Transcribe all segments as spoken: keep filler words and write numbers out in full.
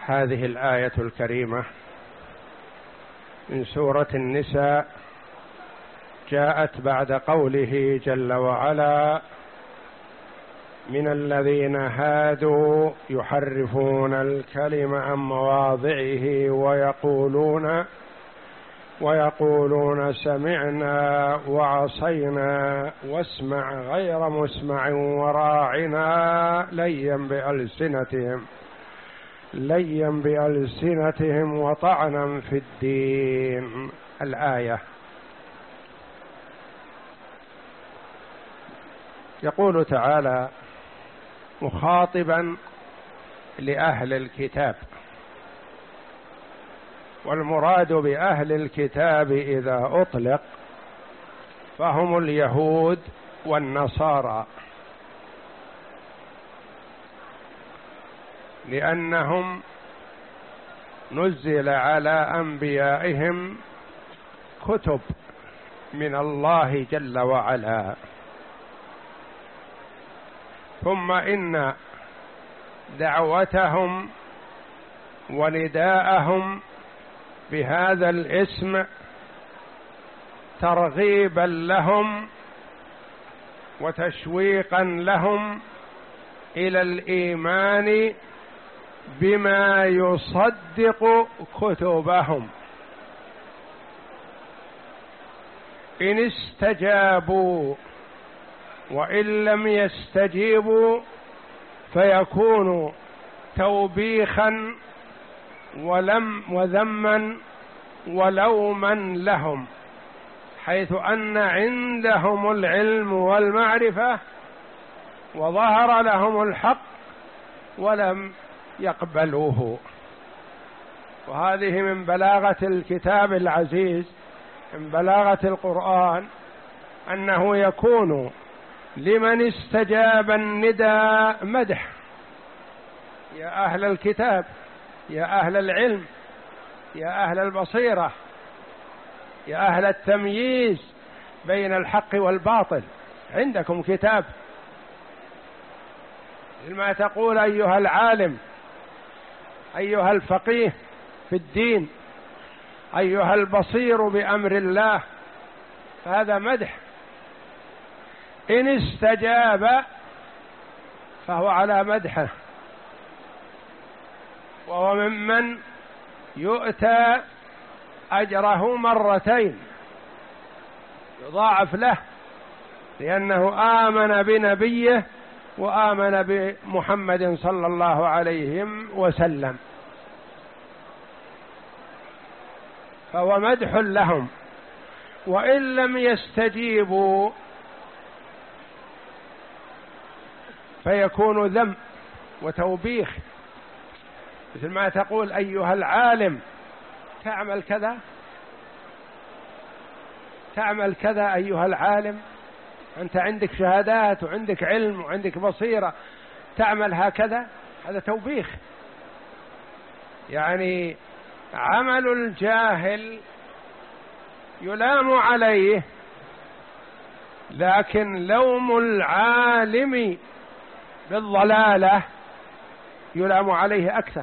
هذه الآية الكريمة من سورة النساء جاءت بعد قوله جل وعلا: من الذين هادوا يحرفون الكلم عن مواضعه ويقولون ويقولون سمعنا وعصينا واسمع غير مسمع وراعنا ليا بألسنتهم ليا بألسنتهم وطعنا في الدين. الآية. يقول تعالى مخاطبا لأهل الكتاب، والمراد بأهل الكتاب إذا أطلق فهم اليهود والنصارى، لأنهم نزل على أنبيائهم كتب من الله جل وعلا، ثم إن دعوتهم ونداءهم بهذا الاسم ترغيبا لهم وتشويقا لهم إلى الإيمان بما يصدق كتبهم. إن استجابوا، وإن لم يستجيبوا فيكون توبيخا ولم وذما ولوما لهم، حيث أن عندهم العلم والمعرفة وظهر لهم الحق ولم يقبلوه. وهذه من بلاغة الكتاب العزيز، من بلاغة القرآن، أنه يكون لمن استجاب النداء مدح: يا أهل الكتاب، يا أهل العلم، يا أهل البصيرة، يا أهل التمييز بين الحق والباطل، عندكم كتاب. لما تقول أيها العالم، أيها الفقيه في الدين، أيها البصير بأمر الله، هذا مدح. إن استجاب فهو على مدحه، وهو ممن يؤتى أجره مرتين، يضاعف له، لأنه آمن بنبيه وآمن بمحمد صلى الله عليه وسلم، فهو مدح لهم. وإن لم يستجيبوا فيكون ذم وتوبيخ، مثل ما تقول أيها العالم تعمل كذا، تعمل كذا أيها العالم، أنت عندك شهادات وعندك علم وعندك بصيرة، تعمل هكذا، هذا توبيخ. يعني عمل الجاهل يلام عليه، لكن لوم العالم بالضلالة يلام عليه أكثر.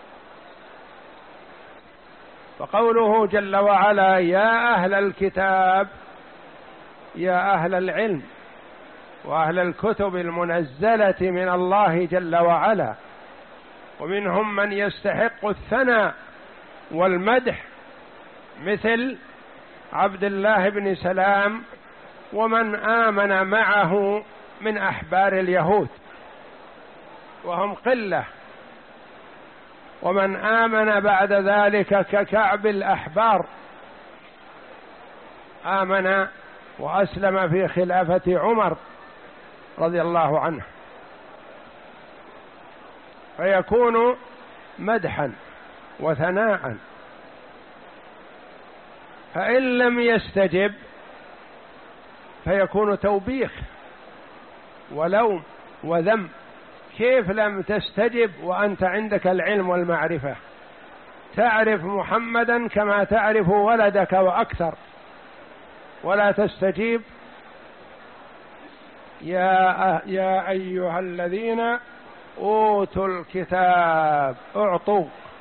فقوله جل وعلا: يا أهل الكتاب، يا أهل العلم وأهل الكتب المنزلة من الله جل وعلا، ومنهم من يستحق الثناء والمدح مثل عبد الله بن سلام ومن آمن معه من أحبار اليهود، وهم قلة، ومن آمن بعد ذلك ككعب الأحبار، آمن وأسلم في خلافة عمر رضي الله عنه، فيكون مدحا وثناء. فإن لم يستجب فيكون توبيخ ولوم وذم. كيف لم تستجب وأنت عندك العلم والمعرفة، تعرف محمدا كما تعرف ولدك وأكثر، ولا تستجيب؟ يا يا أيها الذين أوتوا الكتاب، أعطوا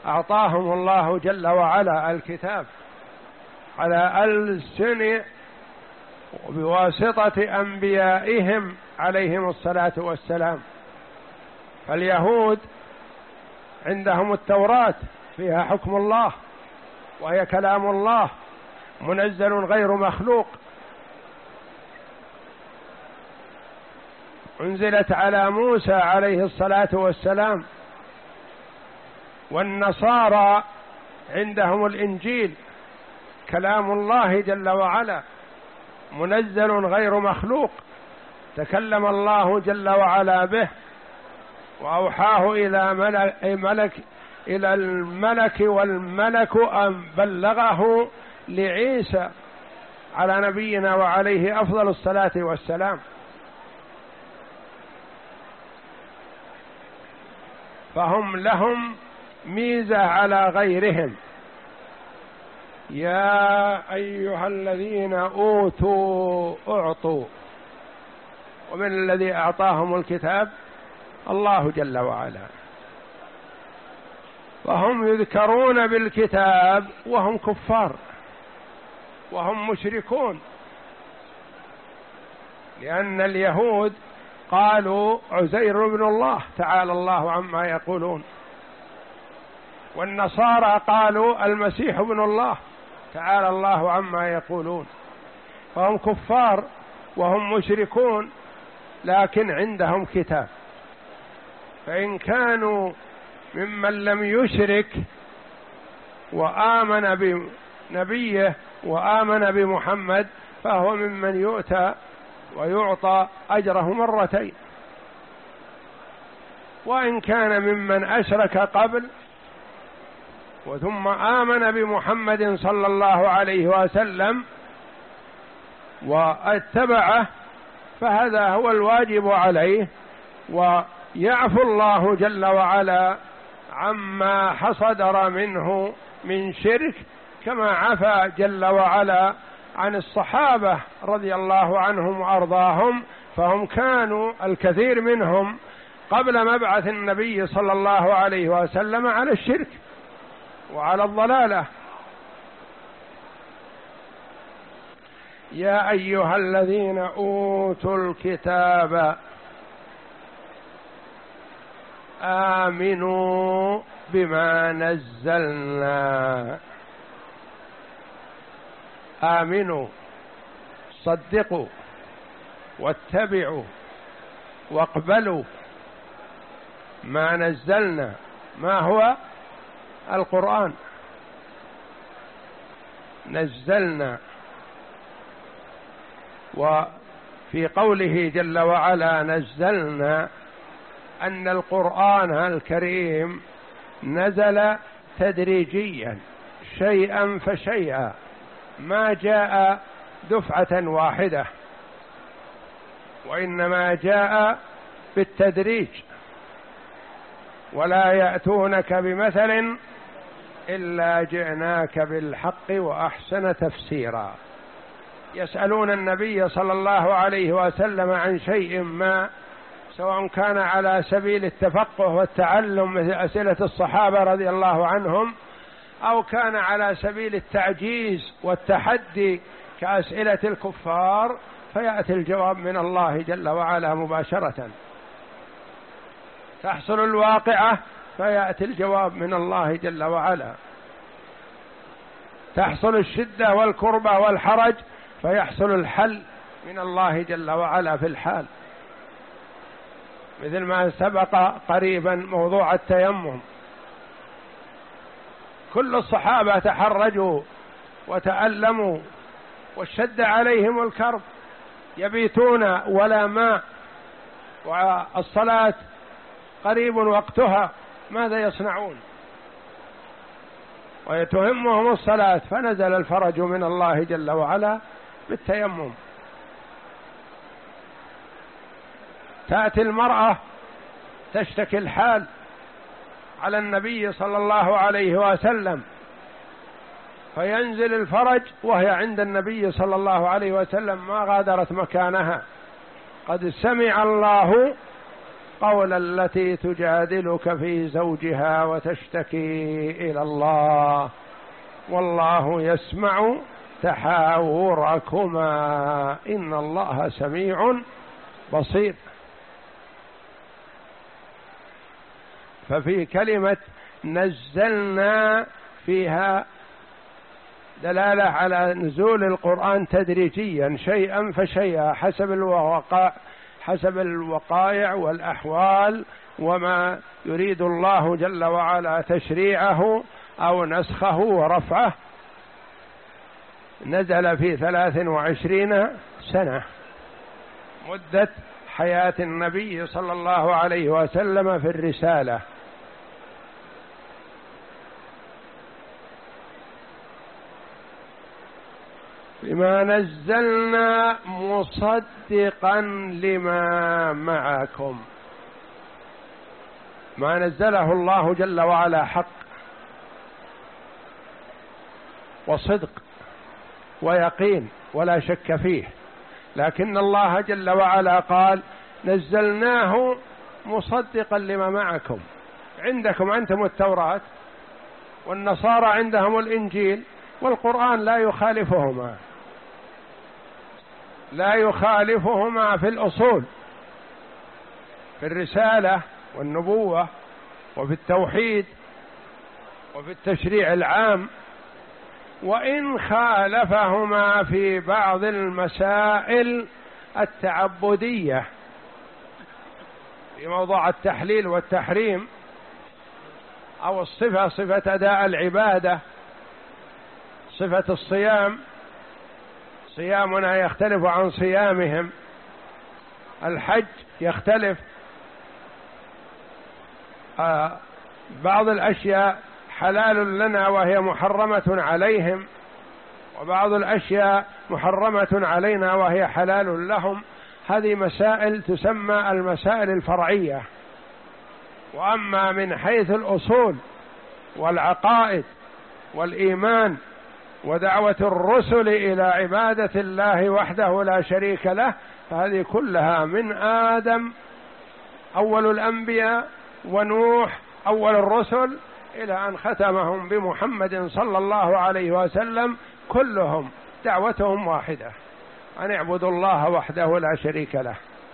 أعطاهم الله جل وعلا الكتاب على ألسن بواسطة أنبيائهم عليهم الصلاة والسلام. فاليهود عندهم التوراة فيها حكم الله، وهي كلام الله منزل غير مخلوق، أنزلت على موسى عليه الصلاة والسلام. والنصارى عندهم الإنجيل كلام الله جل وعلا منزل غير مخلوق، تكلم الله جل وعلا به وأوحاه إلى ملك إلى الملك والملك أن بلغه لعيسى على نبينا وعليه أفضل الصلاة والسلام. فهم لهم ميزة على غيرهم. يا أيها الذين أوتوا أعطوا، ومن الذي أعطاهم الكتاب الله جل وعلا، فهم يذكرون بالكتاب وهم كفار وهم مشركون، لأن اليهود قالوا عزير بن الله تعالى الله عما يقولون، والنصارى قالوا المسيح ابن الله تعالى الله عما يقولون. فهم كفار وهم مشركون لكن عندهم كتاب. فإن كانوا ممن لم يشرك وآمن بنبيه وآمن بمحمد فهو ممن يؤتى ويعطى أجره مرتين. وإن كان ممن أشرك قبل وثم آمن بمحمد صلى الله عليه وسلم واتبعه فهذا هو الواجب عليه، ويعفو الله جل وعلا عما حصدر منه من شرك، كما عفا جل وعلا عن الصحابة رضي الله عنهم وأرضاهم. فهم كانوا الكثير منهم قبل مبعث النبي صلى الله عليه وسلم على الشرك وعلى الضلالة. يا أيها الذين أوتوا الكتاب آمنوا بما نزلنا. آمنوا، صدقوا واتبعوا واقبلوا ما نزلنا. ما هو؟ القرآن. نزلنا. وفي قوله جل وعلا نزلنا أن القرآن الكريم نزل تدريجيا شيئا فشيئا، ما جاء دفعة واحدة، وإنما جاء بالتدريج. ولا يأتونك بمثل إلا جئناك بالحق وأحسن تفسيرا. يسألون النبي صلى الله عليه وسلم عن شيء ما، سواء كان على سبيل التفقه والتعلم مثل أسئلة الصحابة رضي الله عنهم، أو كان على سبيل التعجيز والتحدي كأسئلة الكفار، فيأتي الجواب من الله جل وعلا مباشرة. تحصل الواقعة فيأتي الجواب من الله جل وعلا. تحصل الشدة والكربة والحرج فيحصل الحل من الله جل وعلا في الحال، مثل ما سبق قريبا موضوع التيمم. كل الصحابة تحرجوا وتألموا واشتد عليهم الكرب، يبيتون ولا ماء والصلاة قريب وقتها، ماذا يصنعون؟ ويتهمهم الصلاة، فنزل الفرج من الله جل وعلا بالتيمم. تأتي المرأة تشتكي الحال على النبي صلى الله عليه وسلم، فينزل الفرج وهي عند النبي صلى الله عليه وسلم ما غادرت مكانها. قد سمع الله قول التي تجادلك في زوجها وتشتكي إلى الله والله يسمع تحاوركما إن الله سميع بصير. ففي كلمة نزلنا فيها دلالة على نزول القرآن تدريجيا شيئا فشيئا حسب الوقائع حسب الوقائع والأحوال وما يريد الله جل وعلا تشريعه أو نسخه ورفعه. نزل في ثلاث وعشرين سنة مدة حياة النبي صلى الله عليه وسلم في الرسالة. بما نزلنا مصدقا لما معكم. ما نزله الله جل وعلا حق وصدق ويقين ولا شك فيه، لكن الله جل وعلا قال نزلناه مصدقا لما معكم. عندكم أنتم التوراة والنصارى عندهم الإنجيل والقرآن لا يخالفهما لا يخالفهما في الأصول، في الرسالة والنبوة وفي التوحيد وفي التشريع العام، وإن خالفهما في بعض المسائل التعبدية في موضوع التحليل والتحريم أو الصفة صفة أداء العبادة، صفة الصيام صيامنا يختلف عن صيامهم، الحج يختلف، آه بعض الأشياء حلال لنا وهي محرمة عليهم، وبعض الأشياء محرمة علينا وهي حلال لهم. هذه مسائل تسمى المسائل الفرعية. وأما من حيث الأصول والعقائد والإيمان ودعوة الرسل إلى عبادة الله وحده لا شريك له، فهذه كلها من آدم أول الأنبياء ونوح أول الرسل إلى أن ختمهم بمحمد صلى الله عليه وسلم، كلهم دعوتهم واحدة، أن اعبدوا الله وحده لا شريك له.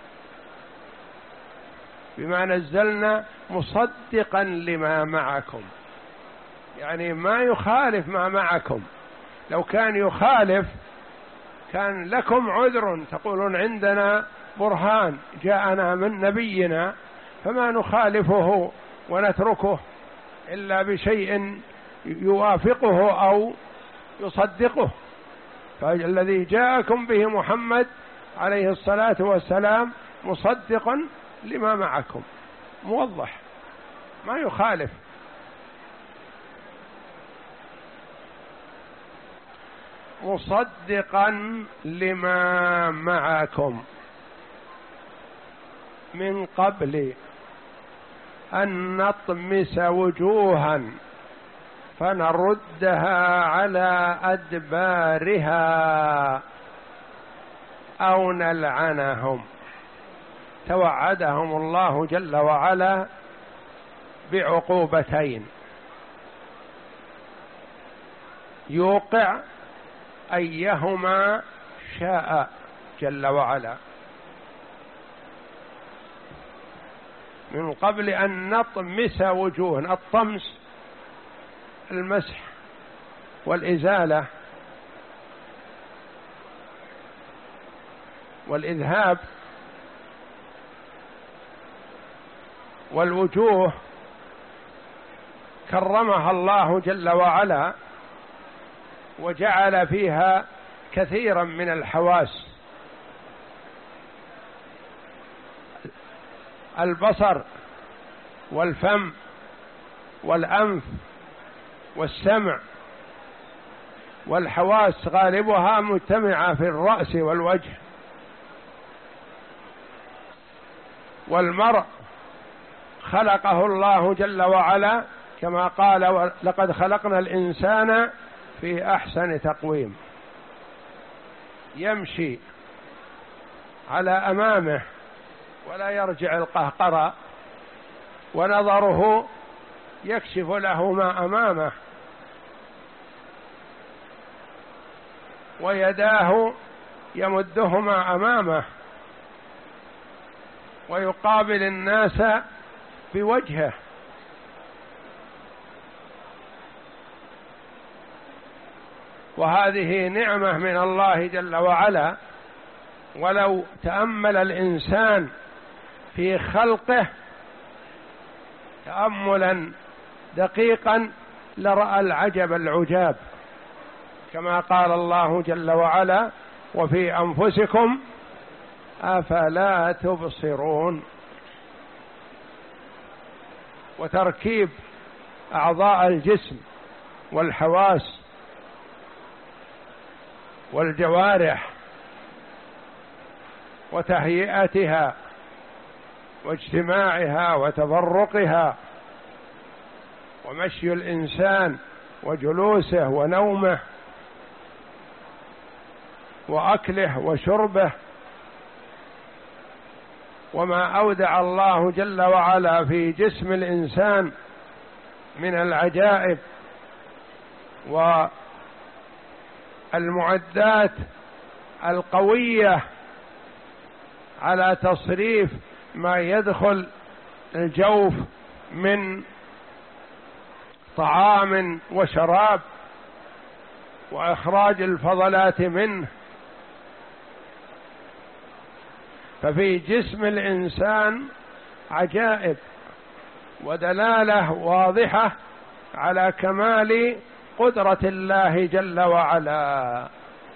بما نزلنا مصدقا لما معكم، يعني ما يخالف ما معكم. لو كان يخالف كان لكم عذر، تقولون عندنا برهان جاءنا من نبينا فما نخالفه ونتركه إلا بشيء يوافقه أو يصدقه. فالذي جاءكم به محمد عليه الصلاة والسلام مصدقا لما معكم، موضح ما يخالف. مصدقا لما معكم من قبل أن نطمس وجوها فنردها على أدبارها أو نلعنهم. توعدهم الله جل وعلا بعقوبتين يوقع أيهما شاء جل وعلا. من قبل أن نطمس وجوه، الطمس المسح والإزالة والإذهاب، والوجوه كرمها الله جل وعلا وجعل فيها كثيرا من الحواس: البصر والفم والأنف والسمع، والحواس غالبها مجتمعة في الرأس والوجه. والمرء خلقه الله جل وعلا كما قال: لقد خلقنا الإنسان في أحسن تقويم. يمشي على أمامه ولا يرجع القهقرة، ونظره يكشف له ما أمامه، ويداه يمدهما أمامه، ويقابل الناس بوجهه. وهذه نعمة من الله جل وعلا، ولو تأمل الإنسان في خلقه تأملا دقيقا لرأى العجب العجاب، كما قال الله جل وعلا: وفي أنفسكم أفلا تبصرون. وتركيب أعضاء الجسم والحواس والجوارح وتهيئتها واجتماعها وتفرقها، ومشي الإنسان وجلوسه ونومه وأكله وشربه، وما أودع الله جل وعلا في جسم الإنسان من العجائب والمعدات القوية على تصريف ما يدخل الجوف من طعام وشراب وإخراج الفضلات منه. ففي جسم الإنسان عجائب ودلالة واضحة على كمال قدرة الله جل وعلا.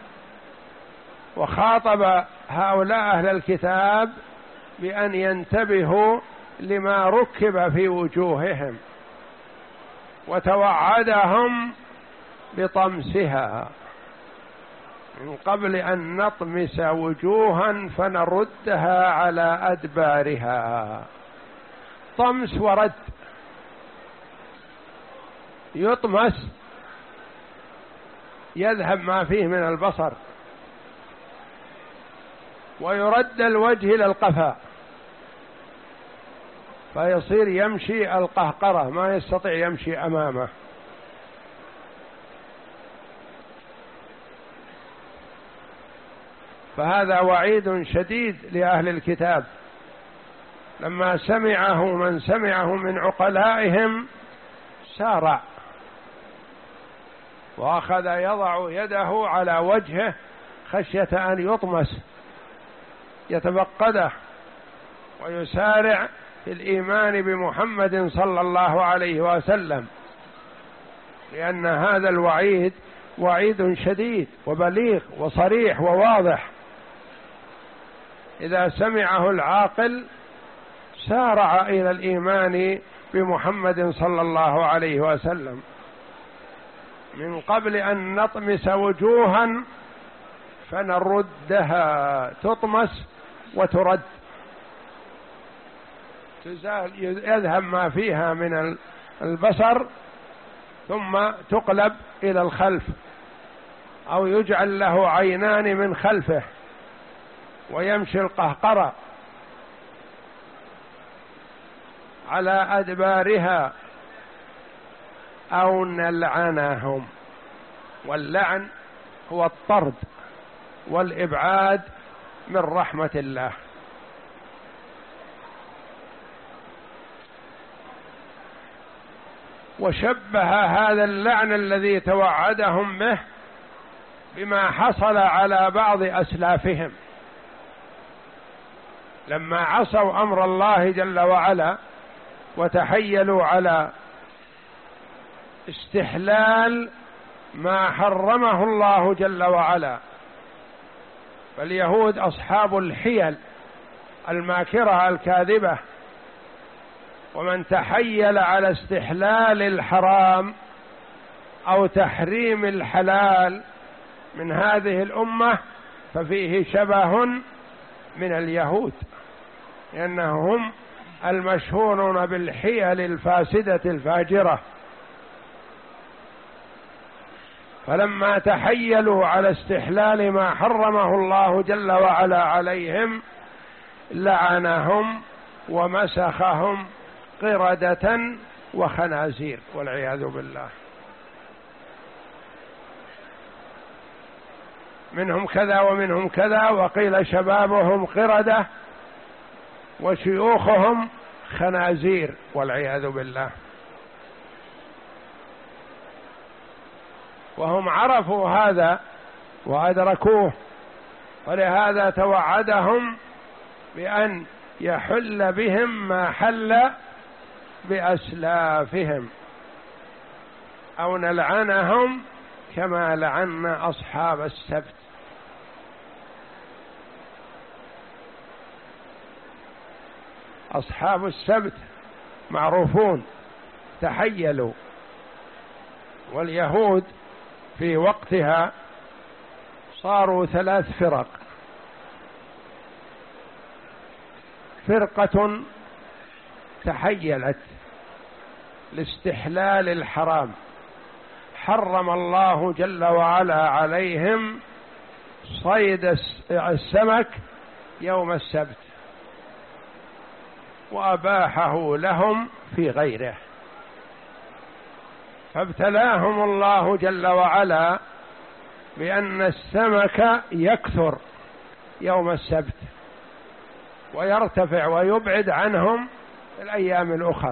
وخاطب هؤلاء أهل الكتاب بأن ينتبهوا لما ركب في وجوههم، وتوعدهم بطمسها من قبل أن نطمس وجوها فنردها على أدبارها. طمس ورد، يطمس يذهب ما فيه من البصر، ويرد الوجه إلى القفا فيصير يمشي القهقرة، ما يستطيع يمشي أمامه. فهذا وعيد شديد لأهل الكتاب. لما سمعه من سمعه من عقلائهم سارع، وأخذ يضع يده على وجهه خشية أن يطمس، يتفقده ويسارع في الإيمان بمحمد صلى الله عليه وسلم، لأن هذا الوعيد وعيد شديد وبليغ وصريح وواضح. إذا سمعه العاقل سارع إلى الإيمان بمحمد صلى الله عليه وسلم، من قبل أن نطمس وجوها فنردها، تطمس وترد، تزال يذهب ما فيها من البصر ثم تقلب إلى الخلف، أو يجعل له عينان من خلفه ويمشي القهقرة على أدبارها، أو نلعنهم. واللعن هو الطرد والإبعاد من رحمة الله. وشبه هذا اللعن الذي توعدهم به بما حصل على بعض أسلافهم لما عصوا أمر الله جل وعلا وتحيلوا على استحلال ما حرمه الله جل وعلا. فاليهود أصحاب الحيل الماكرة الكاذبة، ومن تحيل على استحلال الحرام أو تحريم الحلال من هذه الأمة ففيه شبه من اليهود، لأنهم المشهورون بالحيل الفاسدة الفاجرة. فلما تحيلوا على استحلال ما حرمه الله جل وعلا عليهم لعنهم ومسخهم قردة وخنازير والعياذ بالله. منهم كذا ومنهم كذا، وقيل شبابهم قردة وشيوخهم خنازير والعياذ بالله. وهم عرفوا هذا وأدركوه، ولهذا توعدهم بأن يحل بهم ما حل بأسلافهم، أو نلعنهم كما لعنا أصحاب السبت. أصحاب السبت معروفون، تحيلوا. واليهود في وقتها صاروا ثلاث فرق: فرقة تحيلت لاستحلال الحرام، حرم الله جل وعلا عليهم صيد السمك يوم السبت، وأباحه لهم في غيره، فابتلاهم الله جل وعلا بأن السمك يكثر يوم السبت ويرتفع ويبعد عنهم الأيام الأخر،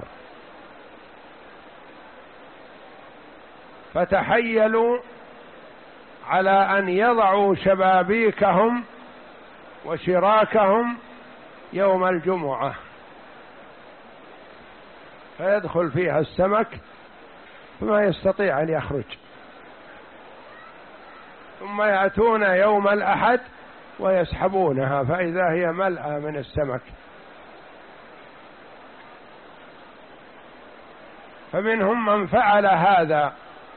فتحيلوا على أن يضعوا شبابيكهم وشراكهم يوم الجمعة، فيدخل فيها السمك فما يستطيع أن يخرج، ثم يأتون يوم الأحد ويسحبونها فإذا هي ملأى من السمك. فمنهم من فعل هذا،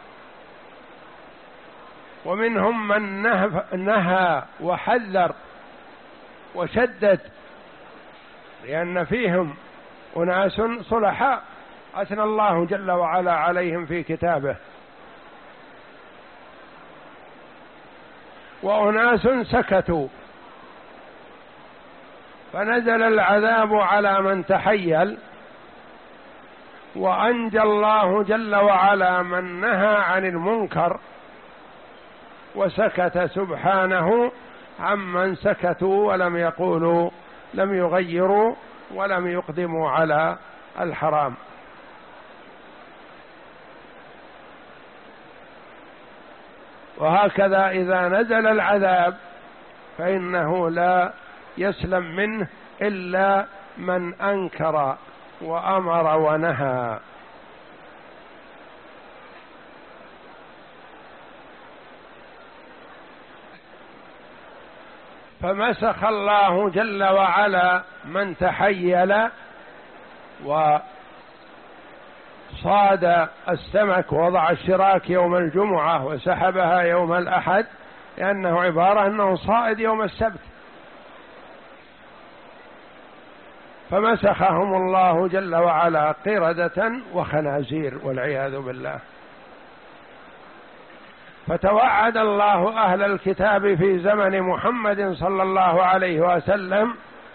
ومنهم من نهى وحذر وشدد، لأن فيهم أناس صلحاء أثنى الله جل وعلا عليهم في كتابه، وأناس سكتوا، فنزل العذاب على من تحيل، وأنجى الله جل وعلا من نهى عن المنكر، وسكت سبحانه عمن سكتوا ولم يقولوا، لم يغيروا ولم يقدموا على الحرام. وهكذا إذا نزل العذاب فإنه لا يسلم منه إلا من أنكر وأمر ونهى. فمسخ الله جل وعلا من تحيل وصاد السمك ووضع الشراك يوم الجمعة وسحبها يوم الأحد، لأنه عبارة أنه صائد يوم السبت، فمسخهم الله جل وعلا قردة وخنازير والعياذ بالله. فتوعد الله أهل الكتاب في زمن محمد صلى الله عليه وسلم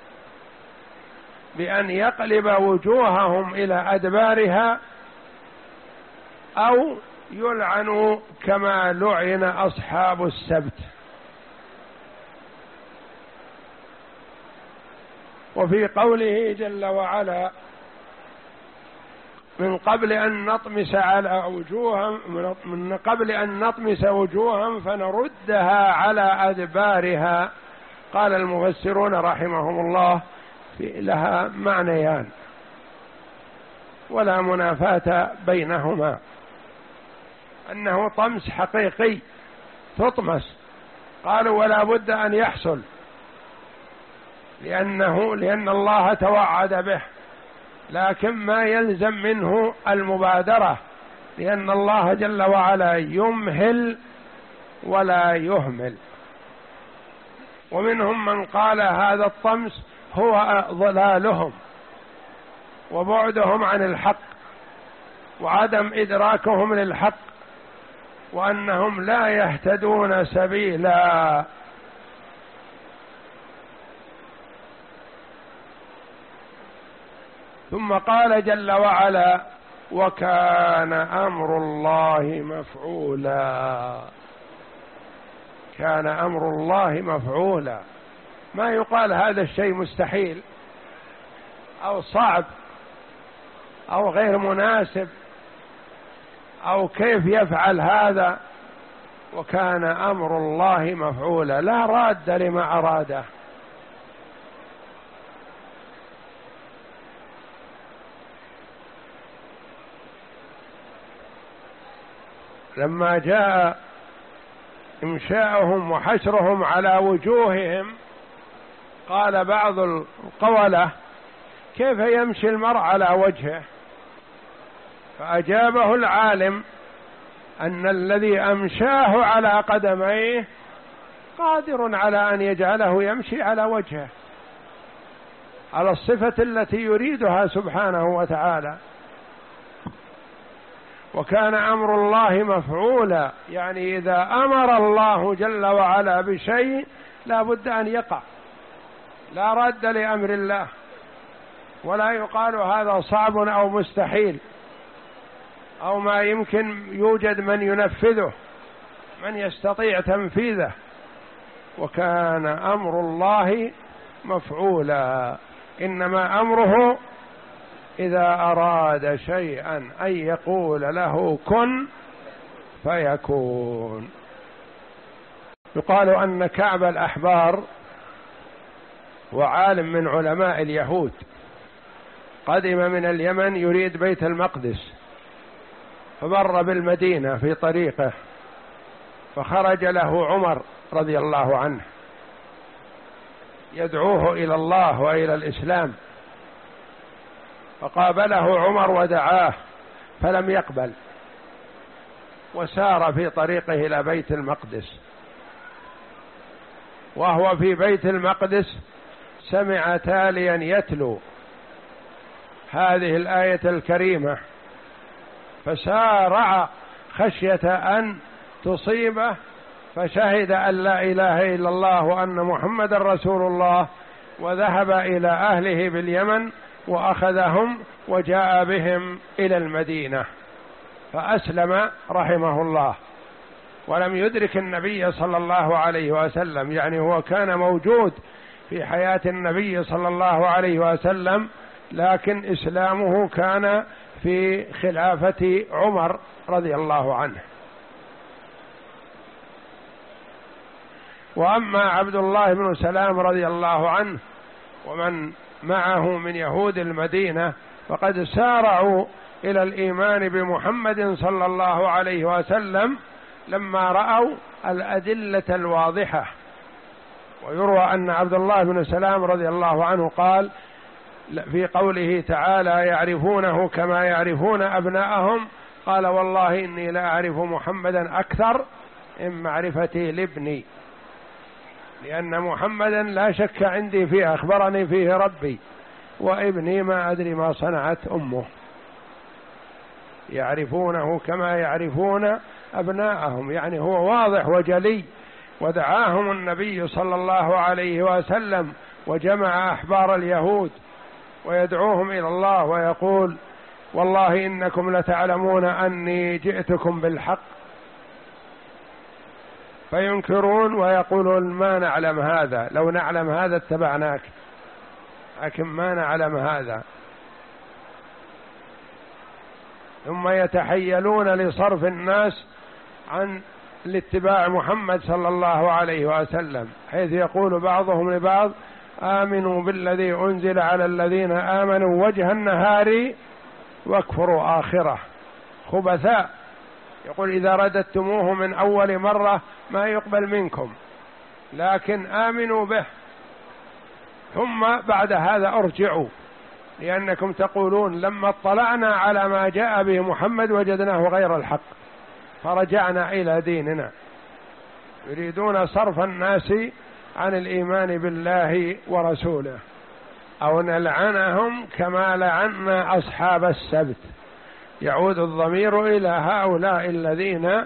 بأن يقلب وجوههم إلى أدبارها، أو يلعنوا كما لعن أصحاب السبت. وفي قوله جل وعلا: من قبل أن نطمس على وجوههم من قبل أن نطمس وجوههم فنردها على أدبارها. قال المفسرون رحمهم الله في لها معنيان ولا منافاة بينهما، أنه طمس حقيقي تطمس، قالوا ولا بد أن يحصل، لأنه لأن الله توعد به، لكن ما يلزم منه المبادرة، لأن الله جل وعلا يمهل ولا يهمل. ومنهم من قال هذا الطمس هو ضلالهم وبعدهم عن الحق وعدم إدراكهم للحق، وأنهم لا يهتدون سبيلا. ثم قال جل وعلا: وكان أمر الله مفعولا. كان أمر الله مفعولا، ما يقال هذا الشيء مستحيل أو صعب أو غير مناسب أو كيف يفعل هذا. وكان أمر الله مفعولا، لا راد لما أراده. لما جاء إمشاؤهم وحشرهم على وجوههم قال بعض القولة: كيف يمشي المرء على وجهه؟ فأجابه العالم أن الذي أمشاه على قدميه قادر على أن يجعله يمشي على وجهه على الصفة التي يريدها سبحانه وتعالى. وكان أمر الله مفعولا، يعني إذا أمر الله جل وعلا بشيء لا بد أن يقع، لا رد لأمر الله، ولا يقال هذا صعب أو مستحيل أو ما يمكن يوجد من ينفذه، من يستطيع تنفيذه. وكان أمر الله مفعولا، إنما أمره إذا أراد شيئا أن يقول له كن فيكون. يقال أن كعب الأحبار وعالم من علماء اليهود قدم من اليمن يريد بيت المقدس، فمر بالمدينة في طريقه، فخرج له عمر رضي الله عنه يدعوه إلى الله وإلى الإسلام، فقابله عمر ودعاه فلم يقبل، وسار في طريقه إلى بيت المقدس. وهو في بيت المقدس سمع تاليا يتلو هذه الآية الكريمة، فسارع خشية أن تصيبه، فشهد أن لا إله إلا الله وأن محمد رسول الله، وذهب إلى أهله باليمن وأخذهم وجاء بهم إلى المدينة، فأسلم رحمه الله، ولم يدرك النبي صلى الله عليه وسلم، يعني هو كان موجود في حياة النبي صلى الله عليه وسلم، لكن إسلامه كان في خلافة عمر رضي الله عنه. وأما عبد الله بن سلام رضي الله عنه ومن معه من يهود المدينة فقد سارعوا إلى الإيمان بمحمد صلى الله عليه وسلم لما رأوا الأدلة الواضحة. ويروى أن عبد الله بن سلام رضي الله عنه قال في قوله تعالى: يعرفونه كما يعرفون أبناءهم، قال: والله إني لا أعرف محمدا أكثر من معرفتي لابني، لأن محمدا لا شك عندي فيه، أخبرني فيه ربي، وابني ما أدري ما صنعت أمه. يعرفونه كما يعرفون أبناءهم، يعني هو واضح وجلي. ودعاهم النبي صلى الله عليه وسلم وجمع أحبار اليهود ويدعوهم إلى الله ويقول: والله إنكم لتعلمون أني جئتكم بالحق، فينكرون ويقولون: ما نعلم هذا، لو نعلم هذا اتبعناك، لكن ما نعلم هذا. ثم يتحيلون لصرف الناس عن الاتباع محمد صلى الله عليه وسلم، حيث يقول بعضهم لبعض: آمنوا بالذي أنزل على الذين آمنوا وجه النهار واكفروا آخره. خبثاء، يقول: إذا رددتموه من أول مرة ما يقبل منكم، لكن آمنوا به ثم بعد هذا أرجعوا، لأنكم تقولون لما اطلعنا على ما جاء به محمد وجدناه غير الحق فرجعنا إلى ديننا. يريدون صرف الناس عن الإيمان بالله ورسوله، أو نلعنهم كما لعنا أصحاب السبت. يعود الضمير إلى هؤلاء الذين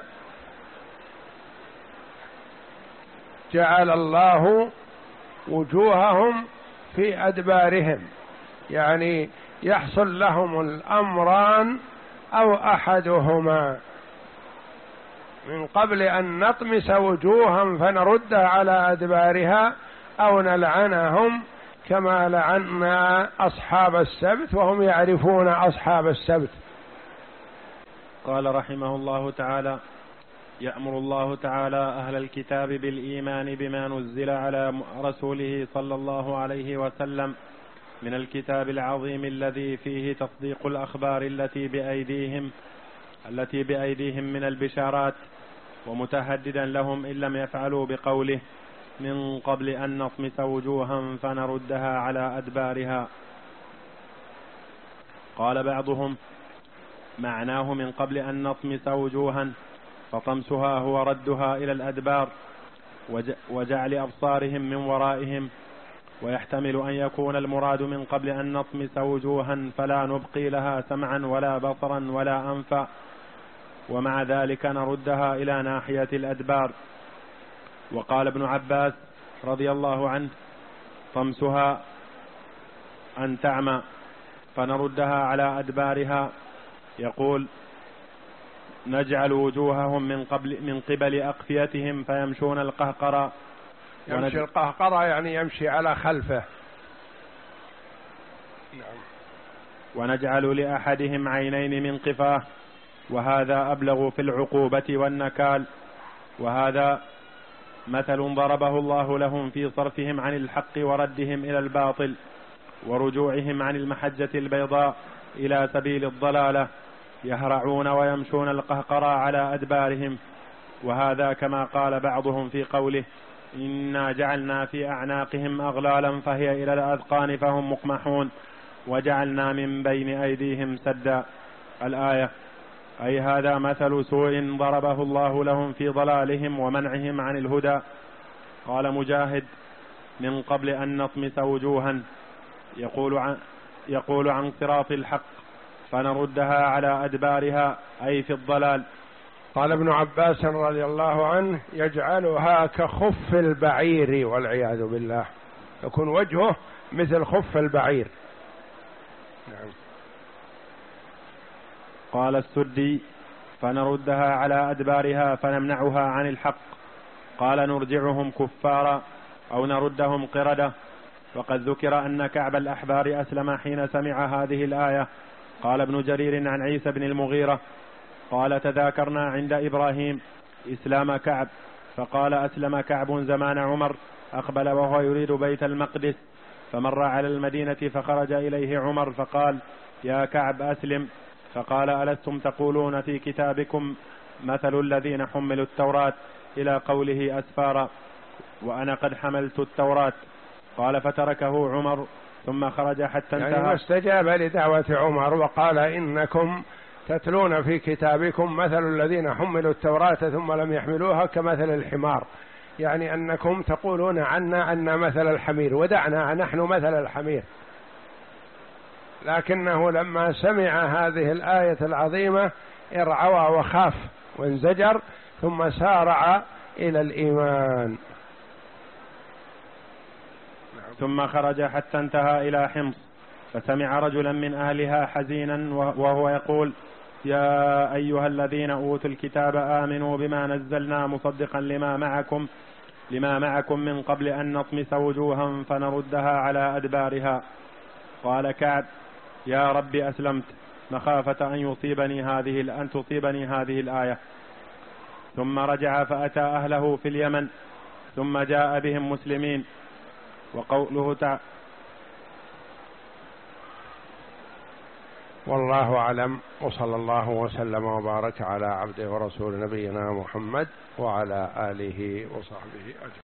جعل الله وجوههم في أدبارهم، يعني يحصل لهم الأمران أو أحدهما، من قبل أن نطمس وجوها فنردها على أدبارها، أو نلعنهم كما لعنا أصحاب السبت وهم يعرفون أصحاب السبت. قال رحمه الله تعالى: يأمر الله تعالى أهل الكتاب بالإيمان بما نزل على رسوله صلى الله عليه وسلم من الكتاب العظيم الذي فيه تصديق الأخبار التي بأيديهم التي بأيديهم من البشارات، ومتهددا لهم إن لم يفعلوا بقوله: من قبل أن نطمس وجوها فنردها على أدبارها. قال بعضهم: معناه من قبل أن نطمس وجوها، فطمسها هو ردها إلى الأدبار وجعل أبصارهم من ورائهم، ويحتمل أن يكون المراد من قبل أن نطمس وجوها فلا نبقي لها سمعا ولا بصرا ولا أنفا، ومع ذلك نردها إلى ناحية الأدبار. وقال ابن عباس رضي الله عنه: طمسها أن تعمى فنردها على أدبارها. يقول: نجعل وجوههم من قبل من قبل أقفيتهم فيمشون القهقرة. يمشي القهقرة يعني يمشي على خلفه. نعم. ونجعل لأحدهم عينين من قفاه، وهذا أبلغ في العقوبة والنكال. وهذا مثل ضربه الله لهم في صرفهم عن الحق وردهم إلى الباطل، ورجوعهم عن المحجة البيضاء إلى سبيل الضلالة، يهرعون ويمشون القهقرى على أدبارهم. وهذا كما قال بعضهم في قوله: إنا جعلنا في أعناقهم أغلالا فهي إلى الأذقان فهم مقمحون، وجعلنا من بين أيديهم سدا. الآية. أي هذا مثل سوء ضربه الله لهم في ضلالهم ومنعهم عن الهدى. قال مجاهد: من قبل أن نطمس وجوها، يقول عن, يقول عن صراط الحق فنردها على أدبارها، أي في الضلال. قال ابن عباس رضي الله عنه: يجعلها كخف البعير والعياذ بالله، يكون وجهه مثل خف البعير. نعم. قال السدي: فنردها على أدبارها فنمنعها عن الحق. قال: نرجعهم كفارا أو نردهم قردة. وقد ذكر أن كعب الأحبار أسلم حين سمع هذه الآية. قال ابن جرير عن عيسى بن المغيرة قال: تذاكرنا عند إبراهيم إسلام كعب، فقال: أسلم كعب زمان عمر، أقبل وهو يريد بيت المقدس، فمر على المدينة فخرج إليه عمر فقال: يا كعب أسلم. فقال: ألستم تقولون في كتابكم مثل الذين حملوا التوراة إلى قوله أسفارا، وأنا قد حملت التوراة. قال: فتركه عمر ثم خرج حتى انتهى. يعني استجاب لدعوة عمر وقال: إنكم تتلون في كتابكم مثل الذين حملوا التوراة ثم لم يحملوها كمثل الحمار، يعني أنكم تقولون عنا أن مثل الحمير، ودعنا نحن مثل الحمير. لكنه لما سمع هذه الآية العظيمة ارعوى وخاف وانزجر، ثم سارع إلى الإيمان. ثم خرج حتى انتهى إلى حمص، فسمع رجلا من أهلها حزينا وهو يقول: يا أيها الذين أوتوا الكتاب آمنوا بما نزلنا مصدقا لما معكم لما معكم من قبل أن نطمس وجوها فنردها على أدبارها. قال كعب: يا رب أسلمت مخافة أن يصيبني هذه أن تصيبني هذه الآية. ثم رجع فأتى أهله في اليمن، ثم جاء بهم مسلمين. وقوله تعالى: والله أعلم، وصلى الله وسلم وبارك على عبده ورسول نبينا محمد وعلى آله وصحبه أجمعين.